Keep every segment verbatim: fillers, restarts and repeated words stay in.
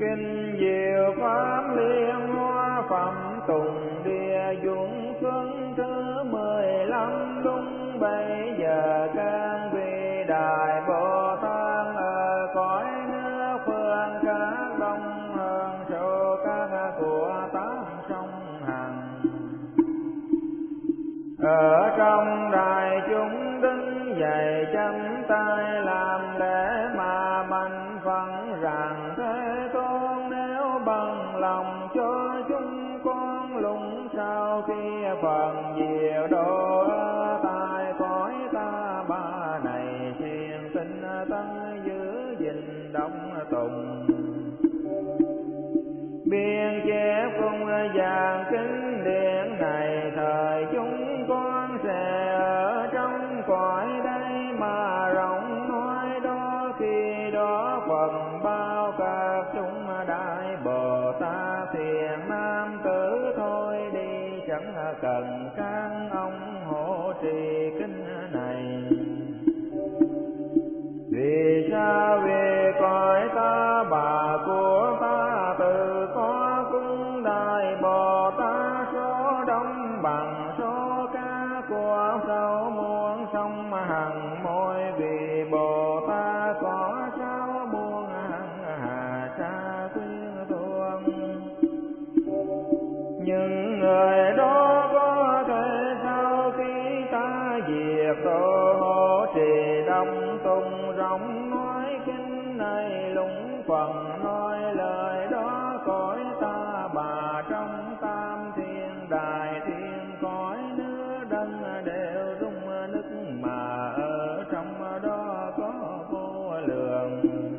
Kinh diệu pháp liên hoa phẩm tùng địa dũng xuân thứ mười lăm đúng bây giờ can vị đại Bồ Tát ở cõi nước phương các đông hơn số các của tám sông Hằng. Ở trong đại chúng đứng dậy chắp tay làm lễ mà mạnh phận rằng Thế Tôn nếu bằng lòng cho chúng con lùng sau khi phần diệu độ ở tại cõi ta bà này siêng tinh tấn giữ gìn đọc tùng biên chép cung giảng kinh điển này, thời chúng con sẽ ở trong cõi đây mà rộng nói đó. Khi đó phần bao các chúng đại Bồ Tát thiện nam tử thôi đi, chẳng cần các ông hộ trì kinh này. Vì sao? Vì cõi ta bà của ta từ có cung đại Bồ Tát số đông bằng số cá của sâu muôn sông hằng môi. Vì Bồ Tát có sáu muôn hằng hà sa quyến thuộc, nhưng người đó có thể sau khi ta diệt độ hộ trì đông tung rộng nói kinh này lũng phần nói lời đó. Cõi ta bà trong tam thiên đại thiên cõi nước đấng đều rung nức mà ở trong đó có vô lượng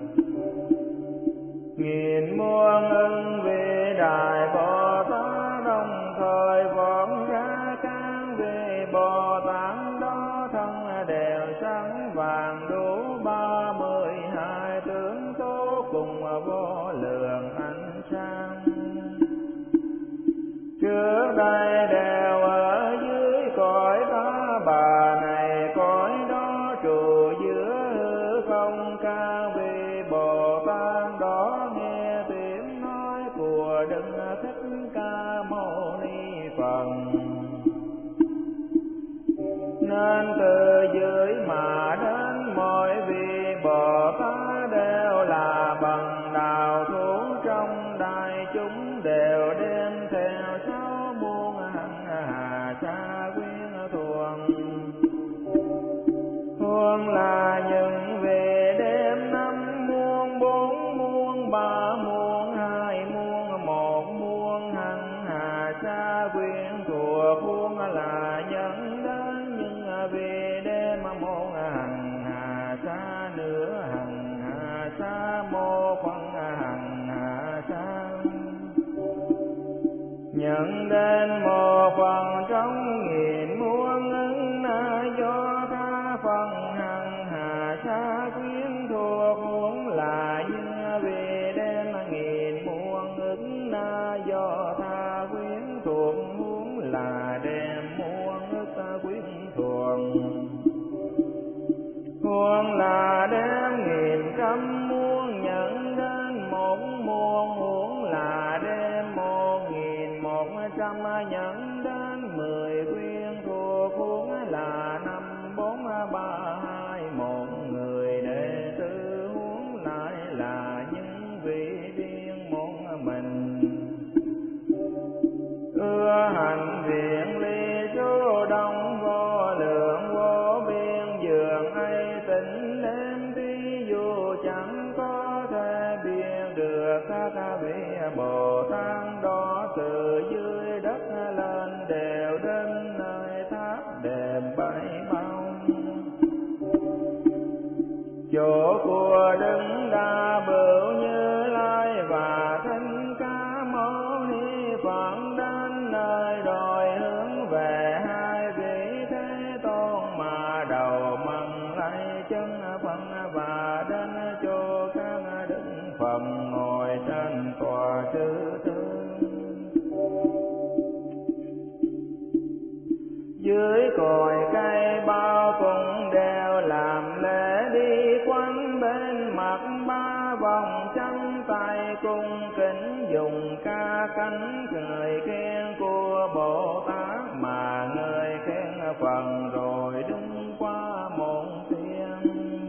nghìn muôn ưng vị đại Bồ Tát đồng thời vọng ra các vị Bồ Tát đó thân đều sáng vàng đủ ba mươi hai tướng tố cùng vô lượng ánh sáng. Trước đây đều ở dưới cõi ta bà này, cõi đó trụ giữa hư không. Các vị Bồ Tát đó nghe tiếng nói của Đức Thích Ca Mâu Ni Phật, nên từ dưới mà đến mỗi vị Bồ Tát đều là bằng đạo thủ trong đại chúng, đều đem theo sáu muôn hằng hà sa quyến thuộc. Huống là những vị đem năm muôn bốn muôn ba muôn hai muôn một muôn hằng hà sa quyến thuộc. Huống là những đến những vị đem một hằng hà sa nửa hằng hà sa một phần hằng hà sa, nhận đến một phần trong nghìn muôn ứng na do tha phần hằng hà sa quyến thuộc. Huống là những vị đem nghìn muôn ứng na do tha quyến thuộc. Huống là đem muôn ức quyến thuộc. Huống là đem nghìn trăm muôn nhận đến một muôn. Huống là đem một nghìn một trăm nhận đến mười quyến thuộc. Huống là năm bốn ba hai một người đệ tử. Huống lại là những vị riêng một mình ưa hành viện ly số đông vô lượng vô biên. Dường ấy tỉnh đêm thí dụ chẳng có thể biết được các vị Bồ Tát đó từ dưới đất lên đều đến nơi tháp đệm bảy bao. Chỗ của đứng đa bửu Như Lai và Thích Ca Mâu Ni Phật đến nơi đòi hướng về hai vị Thế Tôn mà đầu mần lấy chân Phật và đến chỗ các đức Phật ngồi trên tòa thứ tư. Dưới cội cây bao cùng đều làm lễ đi quanh bên mặt ba vòng chắp tay cùng ca cánh người khen của Bồ Tát, mà người khen phần rồi đứng qua một tiếng.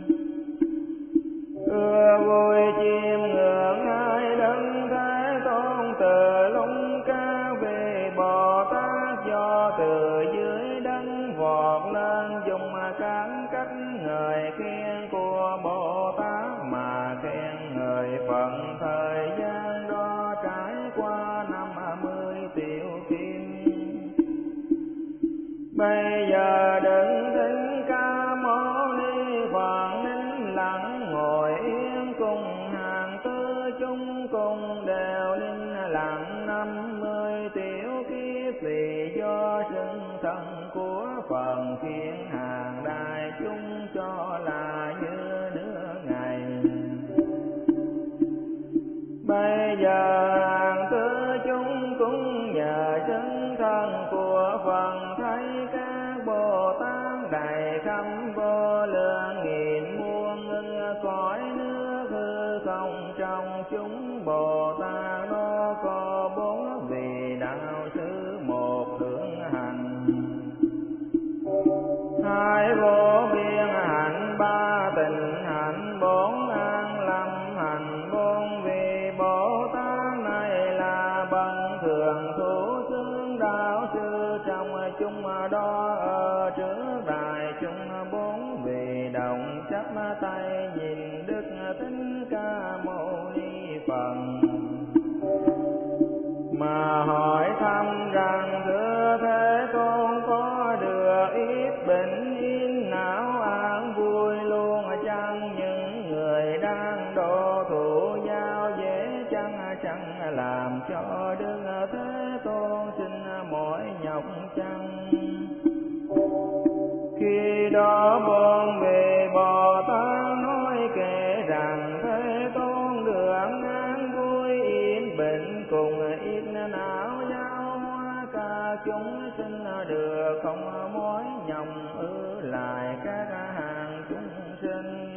Ưa vui chiêm ngưỡng hai đấng Thế Tôn, từ lúc cao về Bồ Tát, do từ dưới đấng vọt lên, dùng các cách người khen của Bồ Tát, mà khen người phần thời gian đó trải qua năm mươi tiểu kim. Bây giờ đừng Thích Ca Mâu Ni Phật nín lặng ngồi yên, cùng hàng tư chúng cùng đều nín lặng năm mươi tiểu kiếp, vì do xưng thân của Phật khiến hàng đại chúng cho là như nửa ngày. Bây giờ hàng tư chúng cũng nhờ xưng thân của Phật, thấy các Bồ Tát đầy khắp vô lượng nghìn muôn ngân cõi nước hư không, trong chúng Bồ Tát đó có bốn vị đạo sư, một hướng hành, hai vô biên hạnh, ba tịnh hạnh, bốn an lâm hạnh. Bốn vị Bồ Tát này là bậc thường thủ xướng đạo sư, trong chúng đó ở trước đại chúng bốn vị đồng chắp tay nhìn Đức Thích Ca Mâu Ni Phật, mà hỏi thăm rằng: thưa Thế Tôn, có được ít bệnh yên não an vui luôn chăng? Những người đang độ thủ giao dễ chăng, chẳng làm cho Đức Thế Tôn sinh mỏi nhọc chăng? Khi đó bốn vị Bồ Tát nói kể rằng: Thế Tôn được an vui yên bệnh, cùng ít não giáo hóa cả chúng sinh được không mỏi nhọc, ư lại các hàng chúng sinh.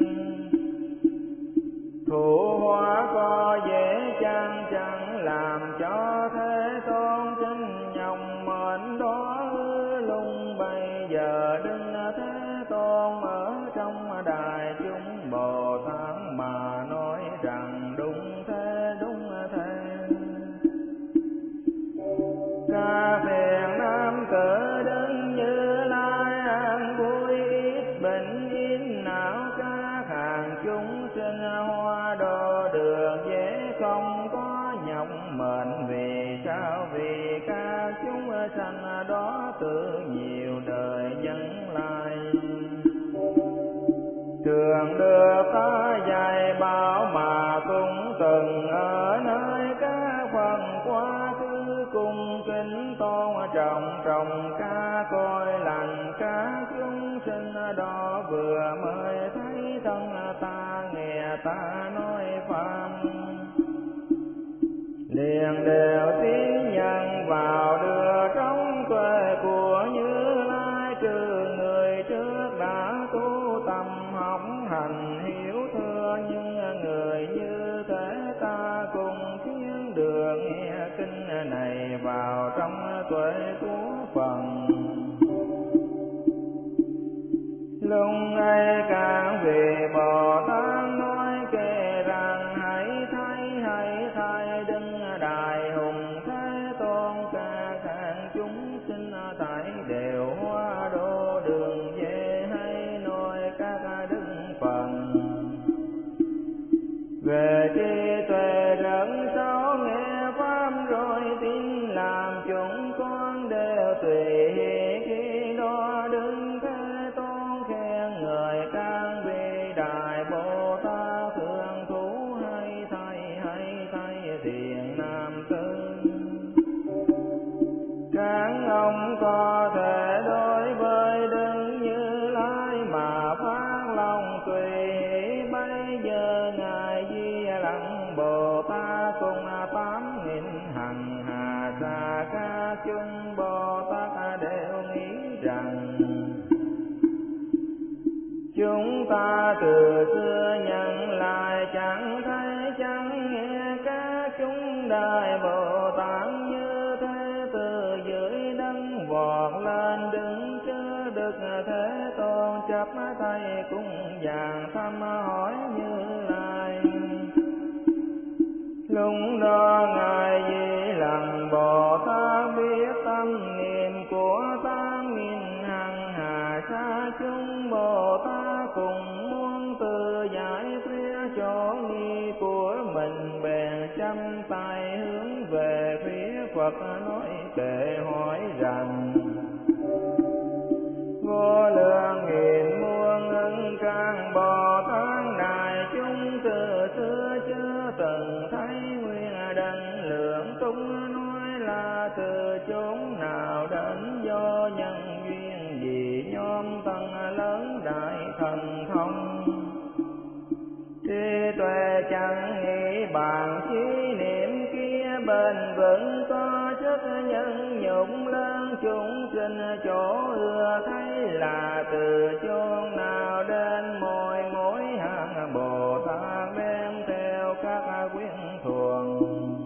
Thủ hóa có dễ chăng, chẳng làm cho Thế Tôn sinh nhọc mệnh đó ư lung. Bây giờ Đức Thế Tôn ở trong đại chúng Bồ Tát mà nói rằng: đúng thế, đúng thế. Ca phiền nam tử đứng Như Lai an vui ít bệnh yên não, các hàng chúng sinh hoa độ đường dễ không có nhọc mệnh. Vì sao? Vì các chúng sanh đó tự nhiều đời nhân lai, thường được ta dạy bảo mà cũng từng ở nơi các phần quá khứ, cung kính tôn trọng trọng ca coi lành các chúng sinh đó, vừa mới thấy thân ta nghe ta nói pháp, liền đều tín nhận vào đưa trong tuệ của Như Lai, trừ người trước đã tu tâm học hành hiểu thưa. Nhưng người như thế ta cùng khiến được nghe kinh này vào trong tuệ của Phật. Lúc ấy các vị Bồ Tát nói kể rằng: hãy thấy, hãy thấy Đấng Đại Hùng Thế Tôn, các hàng chúng sinh tại đều hóa độ đường về, hay nói các đức Phật về trí tuệ rất sâu, nghe pháp rồi tin làm chúng con đều tùy hỷ. Khi đó Đức Thế Tôn khen người các vị đại Bồ Tát thường thủ: hay thay, hay thay thiện nam tử, các ông có thể đối với Đức Như Lai mà phát lòng tùy hỷ. Bây giờ ngài Di Lặc Bồ Tát cùng tám nghìn hằng hà sa các chúng Bồ Tát đều nghĩ rằng: chúng ta từ xưa nhận lại chẳng thấy chẳng nghe các chúng đại Bồ Tát chấp thay cung vàng thăm hỏi Như Lai. Lúc đó ngài Di Lặc Bồ Tát biết tâm niệm của tám nghìn hằng hà sa chúng Bồ Tát cùng muốn tự giải phía chỗ nghi của mình, bèn chắp tay hướng về phía Phật nói kệ hỏi rằng: vô lượng nghìn muôn ức càng Bồ Tát đại chúng từ xưa chưa từng thấy nguyên đấng lượng tung, nói là từ chốn nào đến do nhân duyên gì nhóm tăng lớn đại thần thông. Trí tuệ chẳng nghĩ bàn chí niệm kia bền vững, có sức nhân nhục lớn chúng sinh chỗ ưa thấy là từ chốn nào đến mỗi mỗi hạng Bồ Tát đem theo các quyến thuần.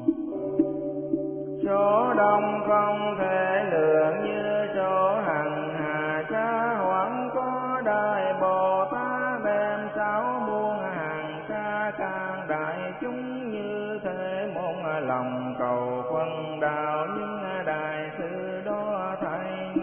Số đông không thể lượng như số hằng hà sa, hoặc có đại Bồ Tát đem sáu muôn hàng sa can đại chúng như thế môn lòng cầu phân đạo, nhưng đại sư đó thay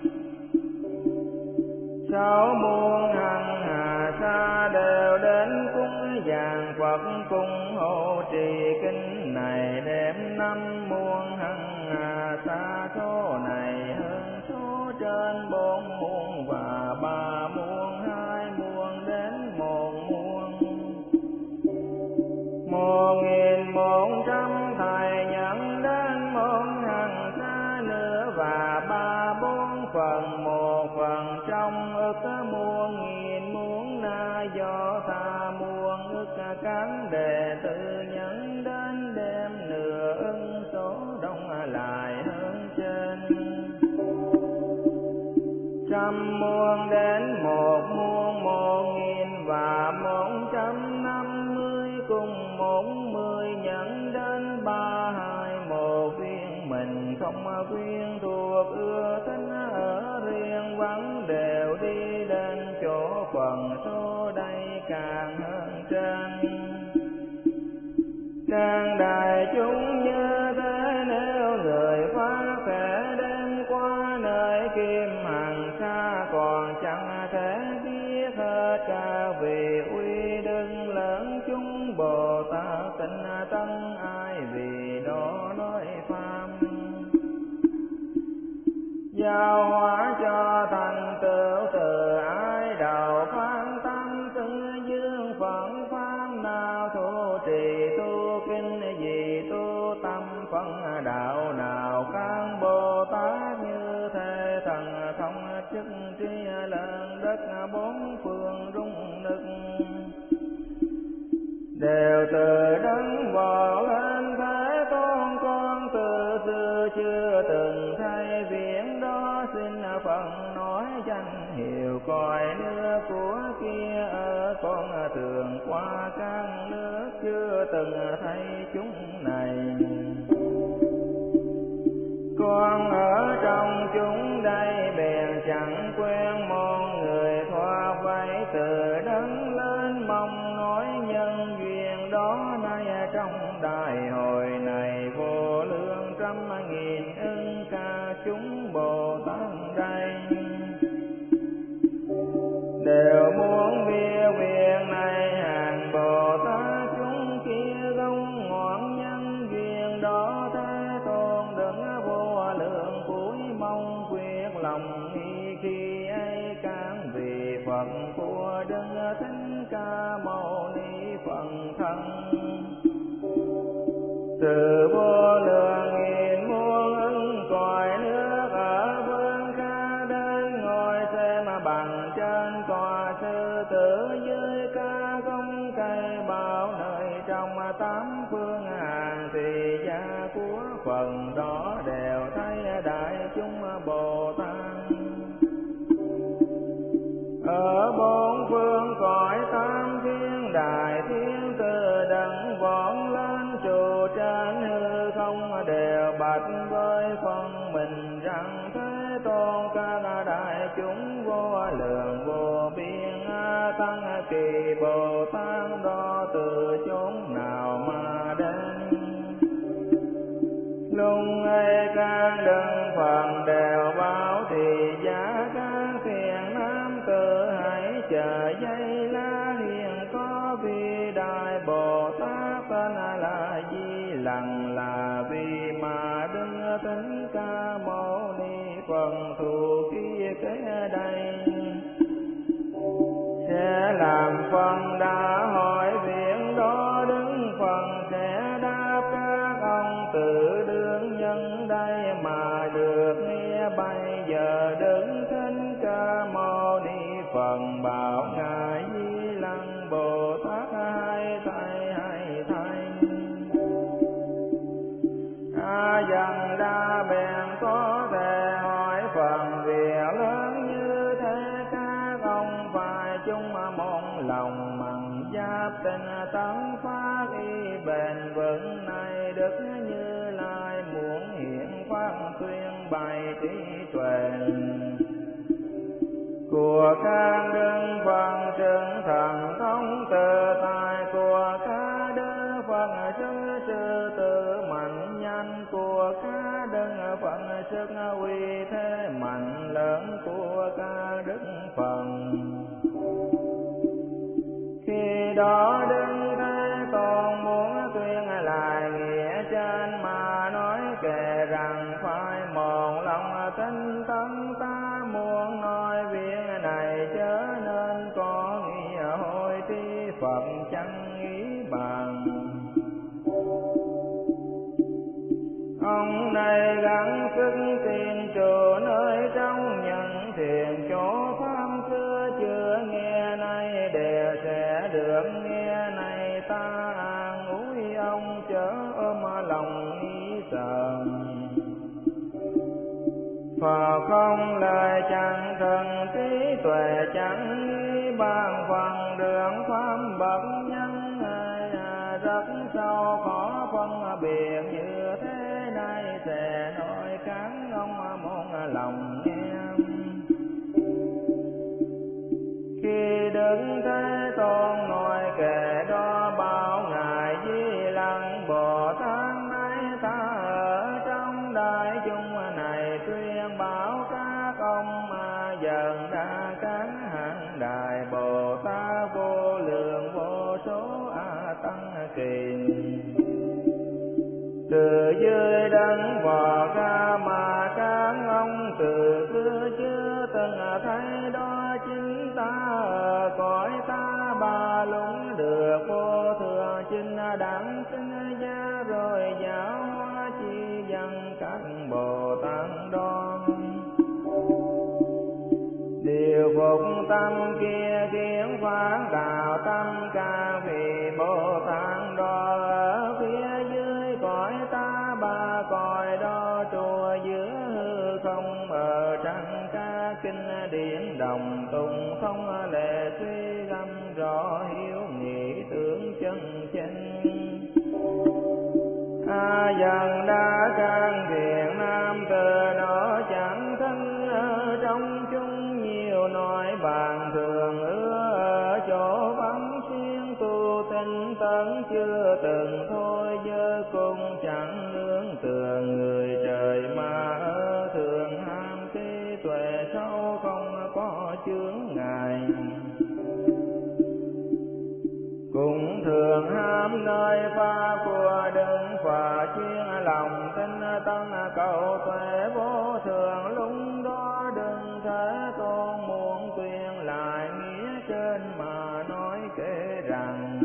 sáu muôn hằng hà sa đều đến cúng dường Phật cung hộ trì kinh này, đem năm muôn hằng hà sa số này hơn số trên bốn muôn và ba muôn, hai muôn đến một muôn. Một nghìn bốn trăm thầy nhận đến muôn hằng sa nữa, và ba bốn phần một phần trong ức muôn nghìn muôn na do tha muôn ức cán đệ tử nhận đến, đem nửa ưng số đông lại hơn trên. Trăm muôn đến một muôn, một nghìn và một trăm năm mươi cùng một mươi nhận đến ba hai một viên mình, không viên thuộc ưa thích ở riêng vắng, đều đi đến chỗ phần số đây càng hơn trên. Càng đại chúng như thế, nếu người phát thể đem qua nơi kim hằng sa, còn chẳng thể biết hết cả vì uy đức lớn chúng Bồ Tát tinh tấn, ai vì đó nói pháp giao hóa cho thành tựu, từ ai đầu phán tâm xưng dương phận pháp nào, thu trì tu kinh gì tu tâm phân đạo nào, các Bồ Tát như thế thần thông chức trí lớn đất bốn phương rung nức, đều từ đấng vò lên Thế Tôn. Con từ xưa chưa từng thấy viễn đó, xin phần nói danh hiệu cõi nước của kia ở, con thường qua các nước chưa từng thấy chúng này. Con ở trong chúng đây bèn chẳng quen mong người thoát vây, từ đấng lên mong nói nhân duyên đó, nay trong đại hội này vô lượng trăm nghìn ưng ca chúng Bồ Tát đây, đều muốn biết việc này hàng Bồ Tát chúng kia gông ngoan nhân duyên đó. Thế Tôn đừng vô lượng cuối mong quyết lòng nghi, khi ấy can vì Phật của Đức Thích Ca Mâu Ni Phật thân. Từ vô lượng nghìn muôn ức cõi nước ở phương khác đến, ngồi xem bằng trên tòa sư tử, dưới ca công cây bao nơi trong tám phương hàng, thì gia của phần đó đều thấy đại chúng Bồ Tát. Ở bốn phương cõi tam thiên đại thiên, từ đấng vọt lên trụ trên hư không, đều bạch với phần mình rằng: Thế Tôn, các đại chúng vô lượng vô biên tăng kỳ Bồ Tát đó từ chốn nào mà đến. Lúc ấy các đức Phật đều báo thì giá các thiện nam tử hãy chờ giây lá, hiện có vị đại Bồ Tát tên là Di Lặc, là vì mà Đức Thích Ca Mâu Ni Phật thù kia kế đây sẽ làm phần đã hỏi việc đó. Đức Phật sẽ đáp các ông tự đương nhân đây mà được nghe. Bây giờ Đức Thích Ca Mâu Ni Phật bảo ngài Di Lặc Bồ Tát hay thay hay thay. A Dần Đa bèn có thể hỏi phần việc lớn như thế, các ông phải chung một lòng mặn giáp tình tấn phát y bền vững này. Đức Như Lai muốn hiện phát tuyên bày trí tuệ của các đức Phật, chứng thần thông tự tại của các đức Phật, sức sư tử mạnh nhanh của các đức Phật, sức uy thế mạnh lớn của các đức Phật. Khi đó Đức Thế Tôn muốn tuyên lại nghĩa trên mà nói kể rằng phải một lòng tinh tấn, ta muốn nói việc này chớ nên có nghĩa hồi tri Phật chẳng ý bằng. Ông này gắng sức tìm trụ nơi trong những thiền chỗ pháp xưa chưa nghe nay đều sẽ được nghe này. Ta an ủi ông chớ ôm lòng nghĩ sợ, Phật không lời chẳng thần trí tuệ chẳng nghi bàn phần đường pháp bậc nhân rất sâu khó phân biệt như thế này sẽ nói các ông muốn lòng nghe. Khi Đức Thế Tôn nói kể đó bảo ngài Di Lặc Bồ Tát ấy ta ở trong đại chúng này tuyên bảo các ông mà dần ra các hạng đại Bồ Tát vô lượng vô số a tăng kỳ từ dưới đấng vò ra mà các ông từ xưa chưa từng thấy đó. Chính ta ở cõi ta ba lũng được vô thường chính đẳng sinh ra rồi giáo hóa chi dân các Bồ Tát đó. Điều phục tâm kia kiến phán đạo tâm ca vì Bồ Tát đó ở phía dưới cõi ta ba cõi đó trùa giữa hư không ở trong ca kinh điển đồng tùng không lệ suy găm rõ hiếu nghị tưởng chân chánh. A Dần Đa can thiện nam từ đó chẳng thân ở trong chúng nhiều nói bàn thường ưa ở chỗ vắng xuyên tu tinh tấn chưa từng thôi dơ cung chẳng nương tựa người trời mà ở thường ham trí tuệ sâu không có chướng ngại. Cũng thường ham nơi pha của Đức Phật chuyên lòng tinh tấn cầu tuệ vô thường. Lúc đó Đức Thế Tôn muốn tuyên lại nghĩa trên mà nói kể rằng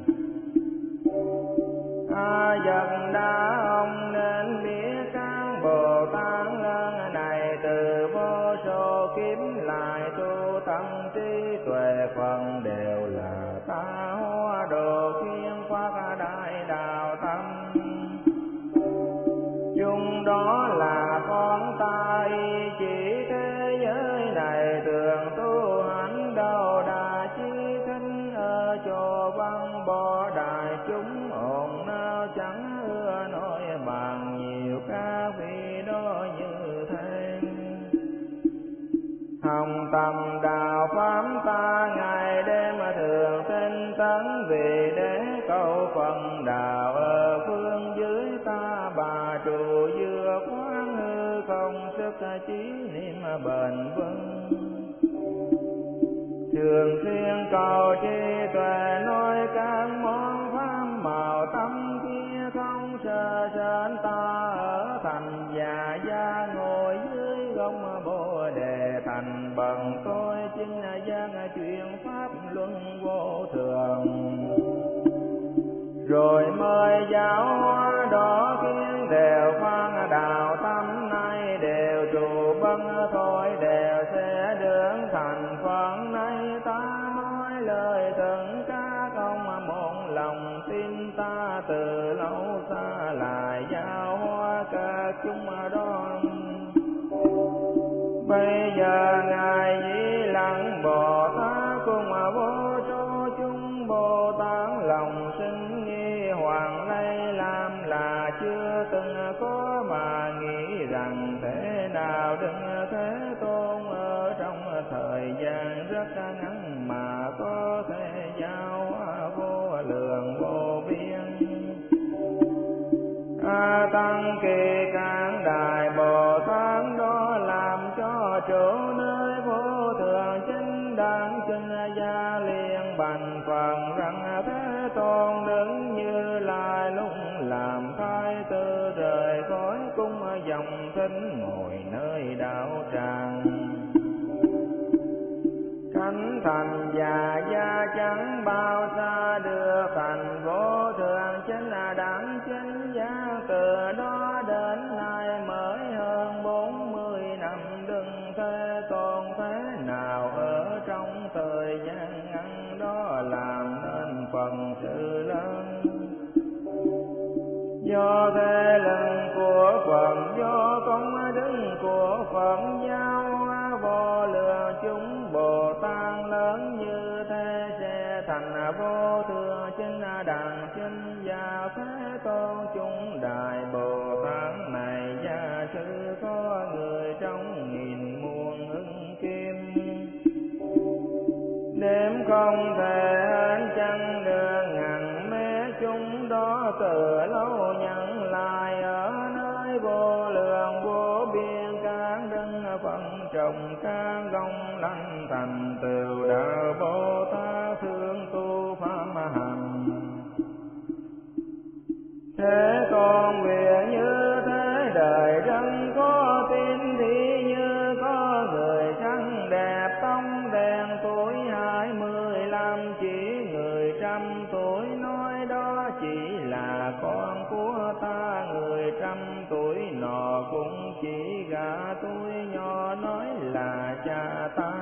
A Dần Đa ông nên biết các Bồ Tát lần này từ vô số kiếp lại tu tâm trí tuệ phần đều là ta hóa độ khiên phát đại đạo tâm. Chung đó là con ta y chỉ thế giới này thường tu hành đầu đà chi thinh ở chỗ văn bỏ đại chúng ồn nao chẳng ưa nói bàn nhiều các vị đó như thế. Hồng tâm đạo pháp ta ngày đêm tấn về để cầu phần đạo ở phương dưới ta bà trụ dừa quán hư không sức chí niệm bền vững. Thường xuyên cầu trí tuệ nói các món pháp màu tâm kia không sợ sến ta ở thành già gia ngồi dưới gông bồ đề thành bằng tôi chính gian chuyện pháp luân vô thường. Rồi mời giáo hóa đó khiến đều phan đạo tâm nay đều trụ băng thôi đều sẽ được thành phần nay ta nói lời thần các ông một lòng tin ta từ lâu xa lại giáo hóa các chúng đó. Bây giờ ngài Di Lặc Bồ Tát cùng vô số chúng Bồ Tát lòng sinh nghi hoàng lây làm là chưa từng có mà nghĩ rằng thế nào đừng Thế Tôn ở trong thời gian rất ngắn mà có thể giáo hóa vô lượng vô biên. A Tăng Kỳ Cang Đại Bồ Tát đó làm cho chỗ nơi vô thường chính đáng kinh gia liền bành phần rằng Thế Tôn đứng Như Lai lúc làm thái tử rời khỏi cung dòng thính ngồi nơi đạo tràng. Cánh thành già gia chẳng bao xa được thành vô thường chính là đẳng chính giác từ đó đến nay mới hơn bốn mươi năm đừng Thế Tôn thế nào ở trong thời gian ngắn đó làm nên phần sự lớn. Do thế lần của Phật do công đức của Phật giáo hóa vô lượng chúng Bồ Tát lớn như thế sẽ thành vô thường chính đẳng chính gia Thế Tôn chúng Đại Bồ Tát này gia sư có người trong nghìn muôn ứng kim. Đêm không thể hết chẳng được ngàn mê chúng đó từ lâu nhận lại ở nơi vô lượng vô biên các đấng phân trồng các gông lanh thành tựu đạo Bồ Tát thương tu pháp hành. Thế Tôn việc như thế đời rất có tin thì như có người trắng đẹp tông đèn tuổi hai mươi lăm chỉ người trăm tuổi nói đó chỉ là con của ta, người trăm tuổi nọ cũng chỉ gà tuổi nhỏ nói là cha ta.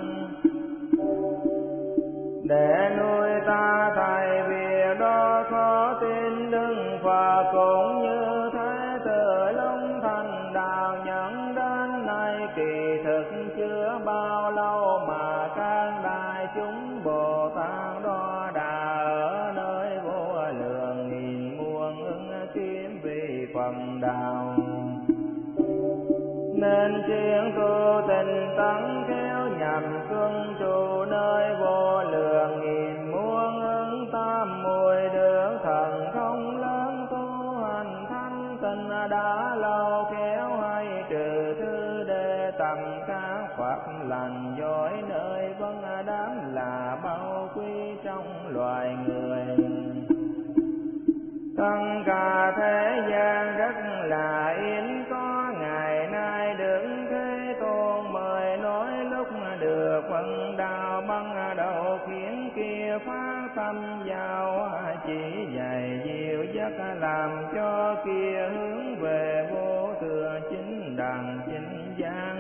Để nuôi ta thầy việc đó khó tin Đức Phật cũng như thế từ lúc thành đạo nhận đến nay kỳ thực chưa bao lâu mà các đại chúng Bồ Tát đó đã ở nơi vô lượng nghìn muôn ứng kiếm vì phần đạo. Nên chuyên tu tình tấn khéo nhằm cưng trụ nơi vô lượng nghìn muôn ứng tam muội được thần thông lớn tu hành thanh tịnh đã lâu khéo hay trừ thư để tầm các Phật lành giỏi nơi vân đám là bao quý trong loài người. Tất cả thế gian rất là yên có ngày nay đứng Thế Tôn mời nói lúc được phần đạo băng đầu khiến kia phát tâm giao chỉ dạy dịu dắt làm cho kia hướng về vô thường chính đẳng chính giác.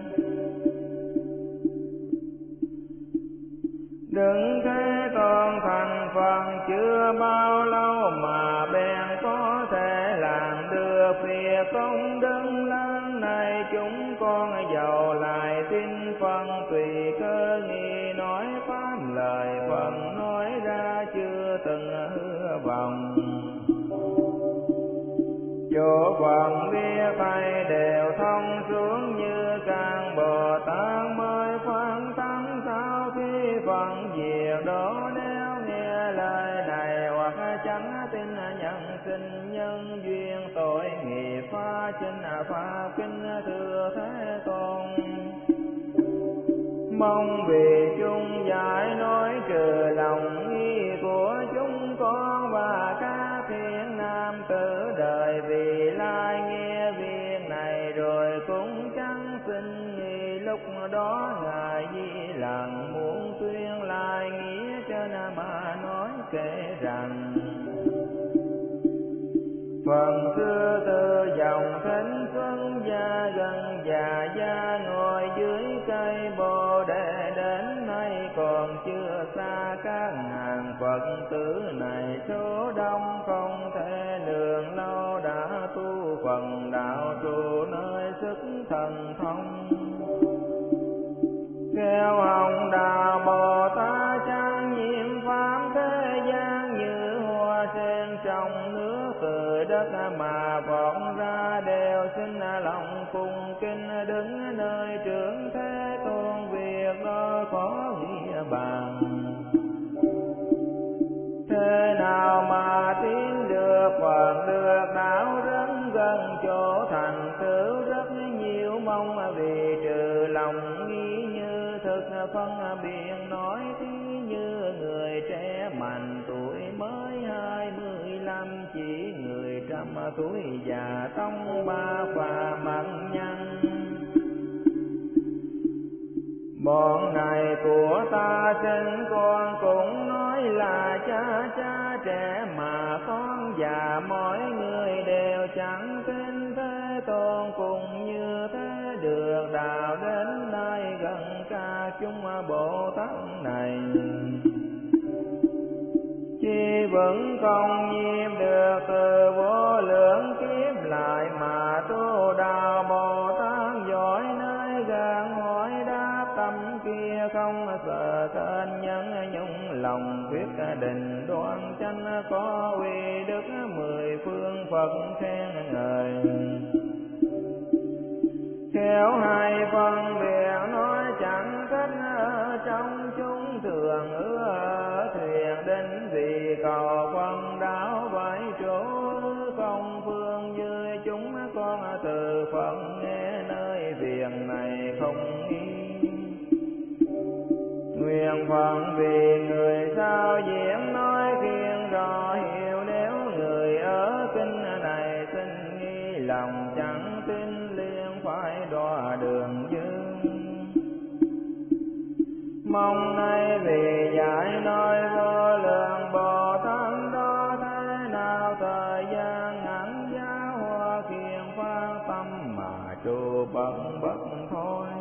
Đừng Thế Tôn thành Phật chưa bao lâu mà bèn có thể làm được việc công đức lớn này. Chúng con giàu lại tin phân tùy cơ nghi nói pháp lời Phật nói ra chưa từng hứa vọng. Chỗ Phật biết tay đều thông xuống như càng Bồ Tát mới phán tánh sau khi Phật diệt đó nếu nghe chẳng tin nhân sinh nhân duyên tội nghiệp phá chính pháp kinh thưa Thế Tôn. Mong vì chung giải nói trừ lòng nghi của chúng con và các thiên nam tử đời vì lai nghe viên này rồi cũng chẳng xin nghi. Lúc đó ngài Di Lặc muốn tuyên lai nghĩa trên mà nói kể rằng phần xưa từ dòng thánh xuân gia gần già gia ngồi dưới cây bồ đề đến nay còn chưa xa các ngàn Phật tử này số đông không thể lường lâu đã tu phần đạo trụ nơi sức thần thông. Kêu hồng đà Bồ Tát trang nhiễm pháp thế gian như hoa sen trong nước từ đất mà vọt ra đều xin lòng cung kính đứng nơi trưởng Thế Tôn việc đó có nghĩa bàn. Thế nào mà tiến được phần được đạo rất gần chỗ thành tựu rất nhiều mong vì trừ lòng nghi như thực phân biệt nói thí như người trẻ mạnh tuổi mới hai mươi lăm chỉ người trăm tuổi già tông ba và mặn nhân. Bọn này của ta sinh con cũng nói là cha cha trẻ mà con già mỗi người đều chẳng tin Thế Tôn cùng như thế được đạo đến nay gần cả chúng Bồ Tát này. Chi vẫn không nhiễm được từ vô lượng kiếp lại mà tu đạo Bồ Tát giỏi nơi gan hỏi đáp tâm kia không sợ tên nhân nhung lòng quyết định đoan chánh có uy đức mười phương Phật khen ngợi. Khéo hai phân biệt nói chẳng cách ở trong chúng thường ưa thuyền đến vì cầu phân đáo bảy chỗ không phương dưới chúng con từ Phật nghe nơi việc này không nghi. Nguyện phận vì người sao diễn nói khiên rõ hiểu nếu người ở kinh này xin nghi lòng chẳng tin liền phải đọa đường dương. Mong nay vì giải nói vô lượng Bồ Tát đó thế nào thời gian ngắn giáo hoa khiên phát tâm mà trụ bận bất thôi.